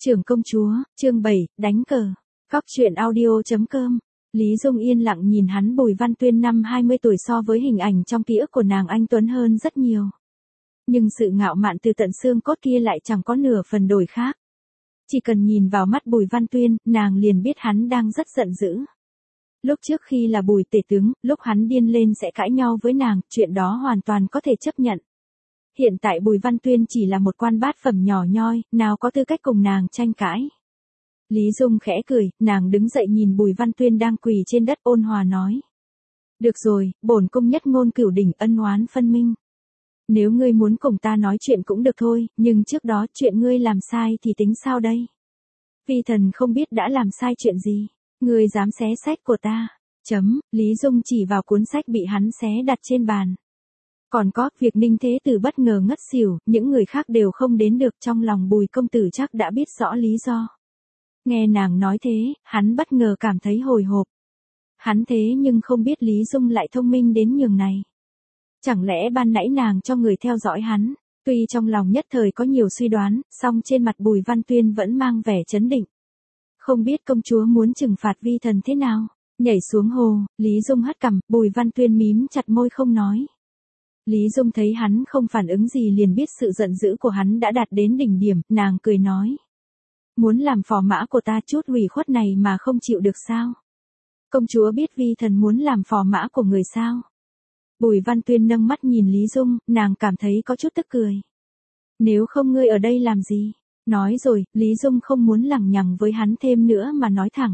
Trưởng công chúa, chương 7, đánh cờ. Góc truyện audio.com. Lý Dung yên lặng nhìn hắn. Bùi Văn Tuyên năm 20 tuổi so với hình ảnh trong ký ức của nàng anh tuấn hơn rất nhiều. Nhưng sự ngạo mạn từ tận xương cốt kia lại chẳng có nửa phần đổi khác. Chỉ cần nhìn vào mắt Bùi Văn Tuyên, nàng liền biết hắn đang rất giận dữ. Lúc trước khi là Bùi tể tướng, lúc hắn điên lên sẽ cãi nhau với nàng, chuyện đó hoàn toàn có thể chấp nhận. Hiện tại Bùi Văn Tuyên chỉ là một quan bát phẩm nhỏ nhoi, nào có tư cách cùng nàng tranh cãi. Lý Dung khẽ cười, nàng đứng dậy nhìn Bùi Văn Tuyên đang quỳ trên đất ôn hòa nói. Được rồi, bổn cung nhất ngôn cửu đỉnh, ân oán phân minh. Nếu ngươi muốn cùng ta nói chuyện cũng được thôi, nhưng trước đó chuyện ngươi làm sai thì tính sao đây? Vi thần không biết đã làm sai chuyện gì, ngươi dám xé sách của ta. Lý Dung chỉ vào cuốn sách bị hắn xé đặt trên bàn. Còn có, việc Ninh Thế Tử bất ngờ ngất xỉu, những người khác đều không đến được, trong lòng Bùi công tử chắc đã biết rõ lý do. Nghe nàng nói thế, hắn bất ngờ cảm thấy hồi hộp. Hắn thế nhưng không biết Lý Dung lại thông minh đến nhường này. Chẳng lẽ ban nãy nàng cho người theo dõi hắn? Tuy trong lòng nhất thời có nhiều suy đoán, song trên mặt Bùi Văn Tuyên vẫn mang vẻ trấn định. Không biết công chúa muốn trừng phạt vi thần thế nào? Nhảy xuống hồ, Lý Dung hất cằm, Bùi Văn Tuyên mím chặt môi không nói. Lý Dung thấy hắn không phản ứng gì liền biết sự giận dữ của hắn đã đạt đến đỉnh điểm, nàng cười nói. Muốn làm phò mã của ta, chút ủy khuất này mà không chịu được sao? Công chúa biết vi thần muốn làm phò mã của người sao? Bùi Văn Tuyên nâng mắt nhìn Lý Dung, nàng cảm thấy có chút tức cười. Nếu không ngươi ở đây làm gì? Nói rồi, Lý Dung không muốn lằng nhằng với hắn thêm nữa mà nói thẳng.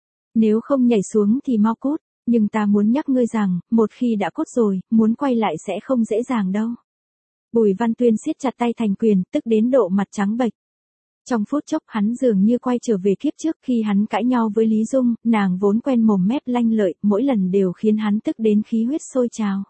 Nếu không nhảy xuống thì mau cút. Nhưng ta muốn nhắc ngươi rằng, một khi đã cốt rồi, muốn quay lại sẽ không dễ dàng đâu. Bùi Văn Tuyên siết chặt tay thành quyền, tức đến độ mặt trắng bệch. Trong phút chốc hắn dường như quay trở về kiếp trước khi hắn cãi nhau với Lý Dung, nàng vốn quen mồm mép lanh lợi, mỗi lần đều khiến hắn tức đến khí huyết sôi trào.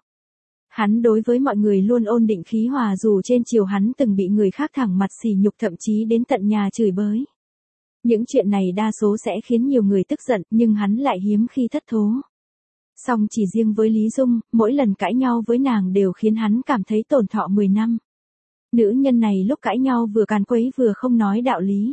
Hắn đối với mọi người luôn ôn định khí hòa dù trên chiều hắn từng bị người khác thẳng mặt sỉ nhục thậm chí đến tận nhà chửi bới. Những chuyện này đa số sẽ khiến nhiều người tức giận, nhưng hắn lại hiếm khi thất thố. Song chỉ riêng với Lý Dung, mỗi lần cãi nhau với nàng đều khiến hắn cảm thấy tổn thọ 10 năm. Nữ nhân này lúc cãi nhau vừa càn quấy vừa không nói đạo lý.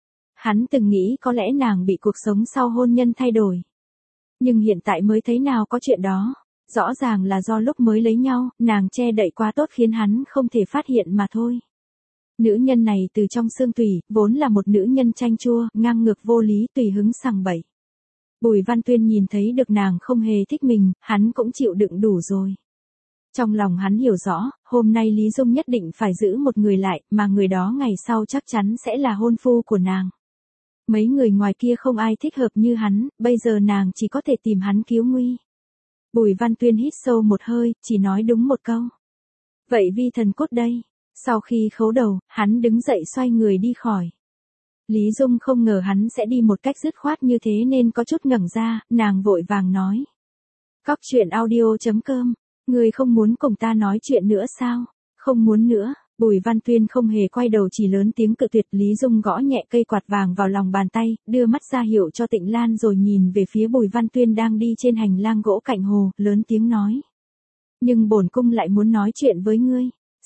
Hắn từng nghĩ có lẽ nàng bị cuộc sống sau hôn nhân thay đổi. Nhưng hiện tại mới thấy nào có chuyện đó. Rõ ràng là do lúc mới lấy nhau, nàng che đậy quá tốt khiến hắn không thể phát hiện mà thôi. Nữ nhân này từ trong xương tủy, vốn là một nữ nhân chanh chua, ngang ngược vô lý, tùy hứng sằng bậy. Bùi Văn Tuyên nhìn thấy được nàng không hề thích mình, hắn cũng chịu đựng đủ rồi. Trong lòng hắn hiểu rõ, hôm nay Lý Dung nhất định phải giữ một người lại, mà người đó ngày sau chắc chắn sẽ là hôn phu của nàng. Mấy người ngoài kia không ai thích hợp như hắn, bây giờ nàng chỉ có thể tìm hắn cứu nguy. Bùi Văn Tuyên hít sâu một hơi, chỉ nói đúng một câu. Vậy vi thần cút đây. Sau khi khấu đầu, hắn đứng dậy xoay người đi khỏi. Lý Dung không ngờ hắn sẽ đi một cách dứt khoát như thế nên có chút ngẩn ra, nàng vội vàng nói. Góc truyện audio.com, ngươi không muốn cùng ta nói chuyện nữa sao? Không muốn nữa. Bùi Văn Tuyên không hề quay đầu chỉ lớn tiếng cự tuyệt. Lý Dung gõ nhẹ cây quạt vàng vào lòng bàn tay, đưa mắt ra hiệu cho Tịnh Lan rồi nhìn về phía Bùi Văn Tuyên đang đi trên hành lang gỗ cạnh hồ, lớn tiếng nói. Nhưng bổn cung lại muốn nói chuyện với ngươi.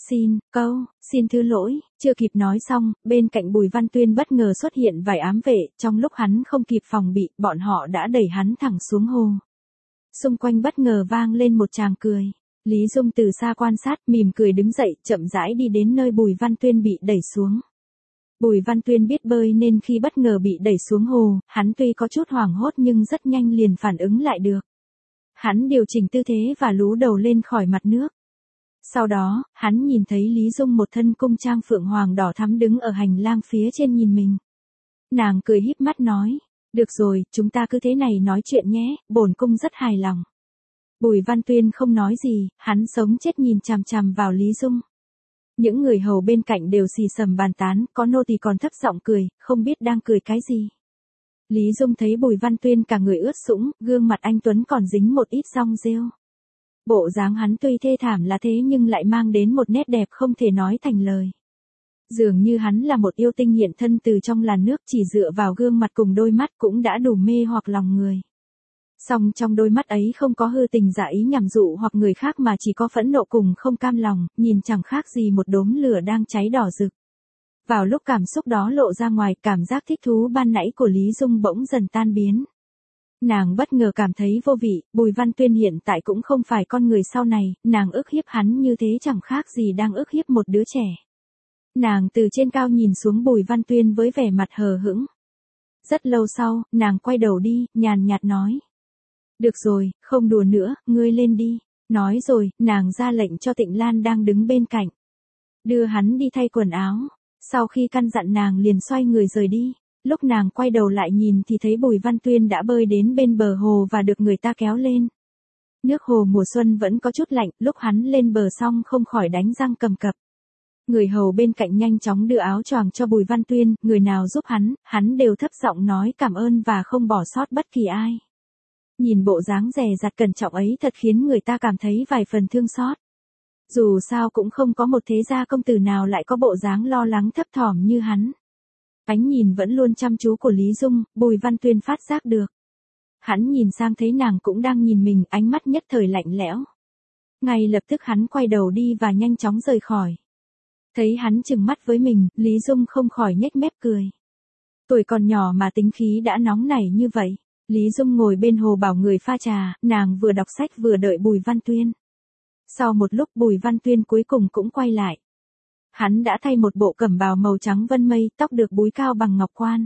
Xin thứ lỗi, chưa kịp nói xong, bên cạnh Bùi Văn Tuyên bất ngờ xuất hiện vài ám vệ, trong lúc hắn không kịp phòng bị, bọn họ đã đẩy hắn thẳng xuống hồ. Xung quanh bất ngờ vang lên một tràng cười. Lý Dung từ xa quan sát, mỉm cười đứng dậy, chậm rãi đi đến nơi Bùi Văn Tuyên bị đẩy xuống. Bùi Văn Tuyên biết bơi nên khi bất ngờ bị đẩy xuống hồ, hắn tuy có chút hoảng hốt nhưng rất nhanh liền phản ứng lại được. Hắn điều chỉnh tư thế và lú đầu lên khỏi mặt nước. Sau đó, hắn nhìn thấy Lý Dung một thân cung trang phượng hoàng đỏ thắm đứng ở hành lang phía trên nhìn mình. Nàng cười híp mắt nói, được rồi, chúng ta cứ thế này nói chuyện nhé, bổn cung rất hài lòng. Bùi Văn Tuyên không nói gì, hắn sống chết nhìn chằm chằm vào Lý Dung. Những người hầu bên cạnh đều xì xầm bàn tán, có nô tỳ còn thấp giọng cười, không biết đang cười cái gì. Lý Dung thấy Bùi Văn Tuyên cả người ướt sũng, gương mặt anh tuấn còn dính một ít song rêu. Bộ dáng hắn tuy thê thảm là thế nhưng lại mang đến một nét đẹp không thể nói thành lời. Dường như hắn là một yêu tinh hiện thân từ trong làn nước, chỉ dựa vào gương mặt cùng đôi mắt cũng đã đủ mê hoặc lòng người. Song trong đôi mắt ấy không có hư tình giả ý nhằm dụ hoặc người khác mà chỉ có phẫn nộ cùng không cam lòng, nhìn chẳng khác gì một đốm lửa đang cháy đỏ rực. Vào lúc cảm xúc đó lộ ra ngoài, cảm giác thích thú ban nãy của Lý Dung bỗng dần tan biến. Nàng bất ngờ cảm thấy vô vị, Bùi Văn Tuyên hiện tại cũng không phải con người sau này, nàng ức hiếp hắn như thế chẳng khác gì đang ức hiếp một đứa trẻ. Nàng từ trên cao nhìn xuống Bùi Văn Tuyên với vẻ mặt hờ hững. Rất lâu sau, nàng quay đầu đi, nhàn nhạt nói. Được rồi, không đùa nữa, ngươi lên đi. Nói rồi, nàng ra lệnh cho Tịnh Lan đang đứng bên cạnh. Đưa hắn đi thay quần áo. Sau khi căn dặn nàng liền xoay người rời đi. Lúc nàng quay đầu lại nhìn thì thấy Bùi Văn Tuyên đã bơi đến bên bờ hồ và được người ta kéo lên. Nước hồ mùa xuân vẫn có chút lạnh, lúc hắn lên bờ xong không khỏi đánh răng cầm cập. Người hầu bên cạnh nhanh chóng đưa áo choàng cho Bùi Văn Tuyên, người nào giúp hắn đều thấp giọng nói cảm ơn và không bỏ sót bất kỳ ai. Nhìn bộ dáng dè dặt cẩn trọng ấy thật khiến người ta cảm thấy vài phần thương xót. Dù sao cũng không có một thế gia công tử nào lại có bộ dáng lo lắng thấp thỏm như hắn. Ánh nhìn vẫn luôn chăm chú của Lý Dung, Bùi Văn Tuyên phát giác được. Hắn nhìn sang thấy nàng cũng đang nhìn mình, ánh mắt nhất thời lạnh lẽo. Ngay lập tức hắn quay đầu đi và nhanh chóng rời khỏi. Thấy hắn trừng mắt với mình, Lý Dung không khỏi nhếch mép cười. Tuổi còn nhỏ mà tính khí đã nóng nảy như vậy. Lý Dung ngồi bên hồ bảo người pha trà, nàng vừa đọc sách vừa đợi Bùi Văn Tuyên. Sau một lúc Bùi Văn Tuyên cuối cùng cũng quay lại. Hắn đã thay một bộ cẩm bào màu trắng vân mây, tóc được búi cao bằng ngọc quan.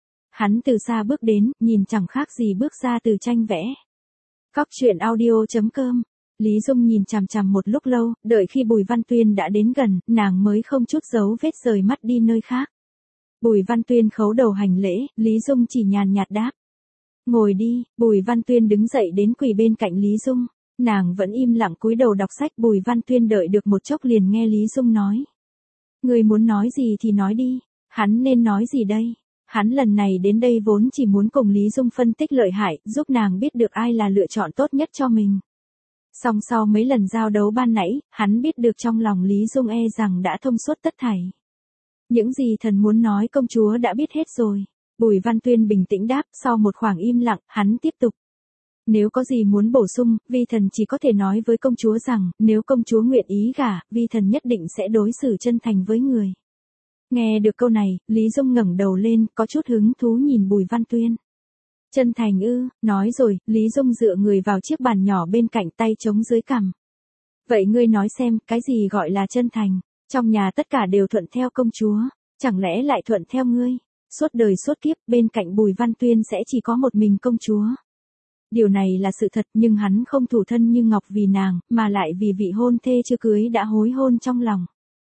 Hắn từ xa bước đến, nhìn chẳng khác gì bước ra từ tranh vẽ. Cóc truyện audio.com. Lý Dung nhìn chằm chằm một lúc lâu, đợi khi Bùi Văn Tuyên đã đến gần, nàng mới không chút dấu vết rời mắt đi nơi khác. Bùi Văn Tuyên khấu đầu hành lễ, Lý Dung chỉ nhàn nhạt đáp. Ngồi đi, Bùi Văn Tuyên đứng dậy đến quỳ bên cạnh Lý Dung. Nàng vẫn im lặng cúi đầu đọc sách. Bùi Văn Tuyên đợi được một chốc liền nghe Lý Dung nói. Người muốn nói gì thì nói đi, hắn nên nói gì đây? Hắn lần này đến đây vốn chỉ muốn cùng Lý Dung phân tích lợi hại, giúp nàng biết được ai là lựa chọn tốt nhất cho mình. Song sau mấy lần giao đấu ban nãy, hắn biết được trong lòng Lý Dung e rằng đã thông suốt tất thảy. Những gì thần muốn nói công chúa đã biết hết rồi. Bùi Văn Tuyên bình tĩnh đáp, sau một khoảng im lặng, hắn tiếp tục. Nếu có gì muốn bổ sung, vi thần chỉ có thể nói với công chúa rằng, nếu công chúa nguyện ý gả, vi thần nhất định sẽ đối xử chân thành với người. Nghe được câu này, Lý Dung ngẩng đầu lên, có chút hứng thú nhìn Bùi Văn Tuyên. Chân thành ư? Nói rồi, Lý Dung dựa người vào chiếc bàn nhỏ bên cạnh, tay chống dưới cằm. Vậy ngươi nói xem, cái gì gọi là chân thành? Trong nhà tất cả đều thuận theo công chúa, chẳng lẽ lại thuận theo ngươi? Suốt đời suốt kiếp, bên cạnh Bùi Văn Tuyên sẽ chỉ có một mình công chúa. Điều này là sự thật, nhưng hắn không thủ thân như ngọc vì nàng, mà lại vì vị hôn thê chưa cưới đã hối hôn trong lòng.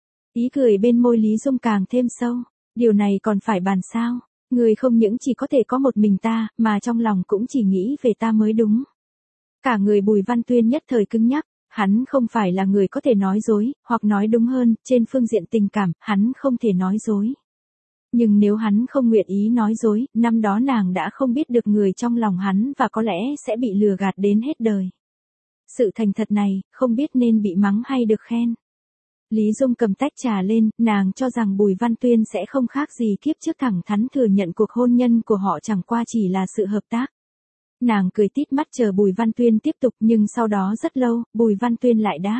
Ý cười bên môi Lý Dung càng thêm sâu. Điều này còn phải bàn sao? Người không những chỉ có thể có một mình ta, mà trong lòng cũng chỉ nghĩ về ta mới đúng. Cả người Bùi Văn Tuyên nhất thời cứng nhắc. Hắn không phải là người có thể nói dối, hoặc nói đúng hơn, trên phương diện tình cảm, hắn không thể nói dối. Nhưng nếu hắn không nguyện ý nói dối, năm đó nàng đã không biết được người trong lòng hắn và có lẽ sẽ bị lừa gạt đến hết đời. Sự thành thật này, không biết nên bị mắng hay được khen. Lý Dung cầm tách trà lên, nàng cho rằng Bùi Văn Tuyên sẽ không khác gì kiếp trước, thẳng thắn thừa nhận cuộc hôn nhân của họ chẳng qua chỉ là sự hợp tác. Nàng cười tít mắt chờ Bùi Văn Tuyên tiếp tục, nhưng sau đó rất lâu, Bùi Văn Tuyên lại đáp.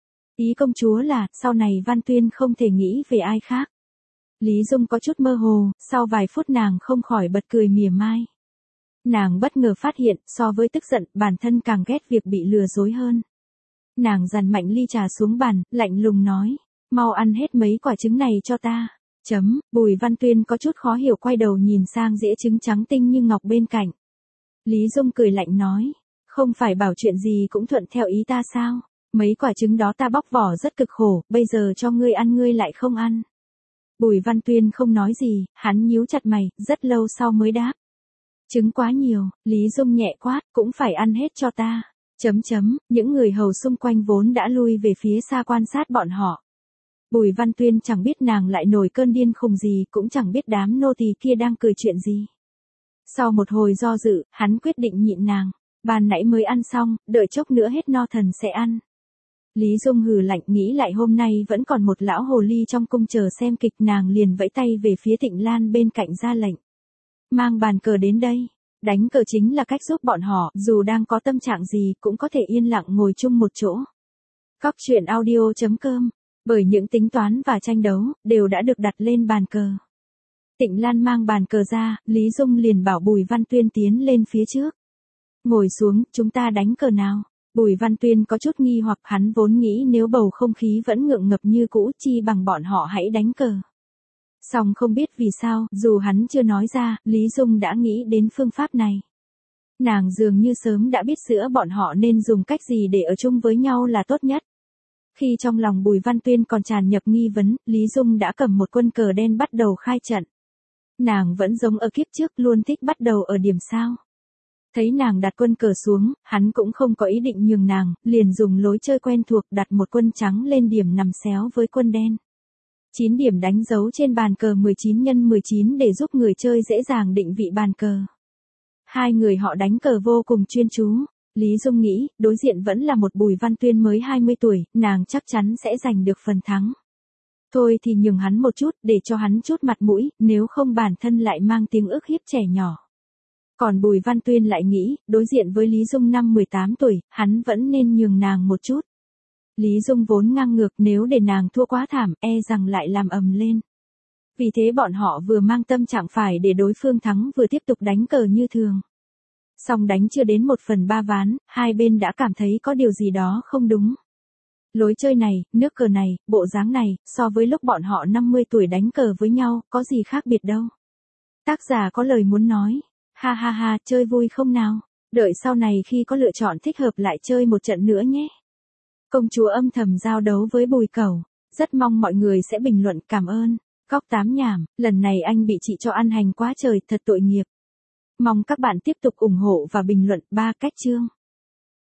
Ý công chúa là, sau này Văn Tuyên không thể nghĩ về ai khác. Lý Dung có chút mơ hồ, sau vài phút nàng không khỏi bật cười mỉa mai. Nàng bất ngờ phát hiện, so với tức giận, bản thân càng ghét việc bị lừa dối hơn. Nàng dằn mạnh ly trà xuống bàn, lạnh lùng nói, mau ăn hết mấy quả trứng này cho ta. Bùi Văn Tuyên có chút khó hiểu quay đầu nhìn sang dĩa trứng trắng tinh như ngọc bên cạnh. Lý Dung cười lạnh nói, không phải bảo chuyện gì cũng thuận theo ý ta sao? Mấy quả trứng đó ta bóc vỏ rất cực khổ, bây giờ cho ngươi ăn ngươi lại không ăn. Bùi Văn Tuyên không nói gì, hắn nhíu chặt mày, rất lâu sau mới đáp. Trứng quá nhiều, Lý Dung nhẹ quát, cũng phải ăn hết cho ta. Những người hầu xung quanh vốn đã lui về phía xa quan sát bọn họ. Bùi Văn Tuyên chẳng biết nàng lại nổi cơn điên khùng gì, cũng chẳng biết đám nô tỳ kia đang cười chuyện gì. Sau một hồi do dự, hắn quyết định nhịn nàng. Ban nãy mới ăn xong, đợi chốc nữa hết no thần sẽ ăn. Lý Dung hừ lạnh, nghĩ lại hôm nay vẫn còn một lão hồ ly trong cung chờ xem kịch, nàng liền vẫy tay về phía Tịnh Lan bên cạnh ra lệnh. Mang bàn cờ đến đây. Đánh cờ chính là cách giúp bọn họ, dù đang có tâm trạng gì, cũng có thể yên lặng ngồi chung một chỗ. Cóc truyện audio.com Bởi những tính toán và tranh đấu, đều đã được đặt lên bàn cờ. Tịnh Lan mang bàn cờ ra, Lý Dung liền bảo Bùi Văn Tuyên tiến lên phía trước. Ngồi xuống, chúng ta đánh cờ nào. Bùi Văn Tuyên có chút nghi hoặc, hắn vốn nghĩ nếu bầu không khí vẫn ngượng ngập như cũ chi bằng bọn họ hãy đánh cờ. Song không biết vì sao, dù hắn chưa nói ra, Lý Dung đã nghĩ đến phương pháp này. Nàng dường như sớm đã biết giữa bọn họ nên dùng cách gì để ở chung với nhau là tốt nhất. Khi trong lòng Bùi Văn Tuyên còn tràn nhập nghi vấn, Lý Dung đã cầm một quân cờ đen bắt đầu khai trận. Nàng vẫn giống ở kiếp trước, luôn thích bắt đầu ở điểm sao. Thấy nàng đặt quân cờ xuống, hắn cũng không có ý định nhường nàng, liền dùng lối chơi quen thuộc đặt một quân trắng lên điểm nằm xéo với quân đen. 9 điểm đánh dấu trên bàn cờ 19 x 19 để giúp người chơi dễ dàng định vị bàn cờ. Hai người họ đánh cờ vô cùng chuyên chú. Lý Dung nghĩ, đối diện vẫn là một Bùi Văn Tuyên mới 20 tuổi, nàng chắc chắn sẽ giành được phần thắng. Thôi thì nhường hắn một chút, để cho hắn chút mặt mũi, nếu không bản thân lại mang tiếng ức hiếp trẻ nhỏ. Còn Bùi Văn Tuyên lại nghĩ, đối diện với Lý Dung năm 18 tuổi, hắn vẫn nên nhường nàng một chút. Lý Dung vốn ngang ngược, nếu để nàng thua quá thảm, e rằng lại làm ầm lên. Vì thế bọn họ vừa mang tâm trạng phải để đối phương thắng vừa tiếp tục đánh cờ như thường. Song đánh chưa đến 1/3 ván, hai bên đã cảm thấy có điều gì đó không đúng. Lối chơi này, nước cờ này, bộ dáng này, so với lúc bọn họ 50 tuổi đánh cờ với nhau, có gì khác biệt đâu. Tác giả có lời muốn nói. Ha ha ha, chơi vui không nào? Đợi sau này khi có lựa chọn thích hợp lại chơi một trận nữa nhé. Công chúa âm thầm giao đấu với Bùi Cẩu. Rất mong mọi người sẽ bình luận cảm ơn. Góc 8 nhảm, lần này anh bị chị cho ăn hành quá trời, thật tội nghiệp. Mong các bạn tiếp tục ủng hộ và bình luận 3 cách chương.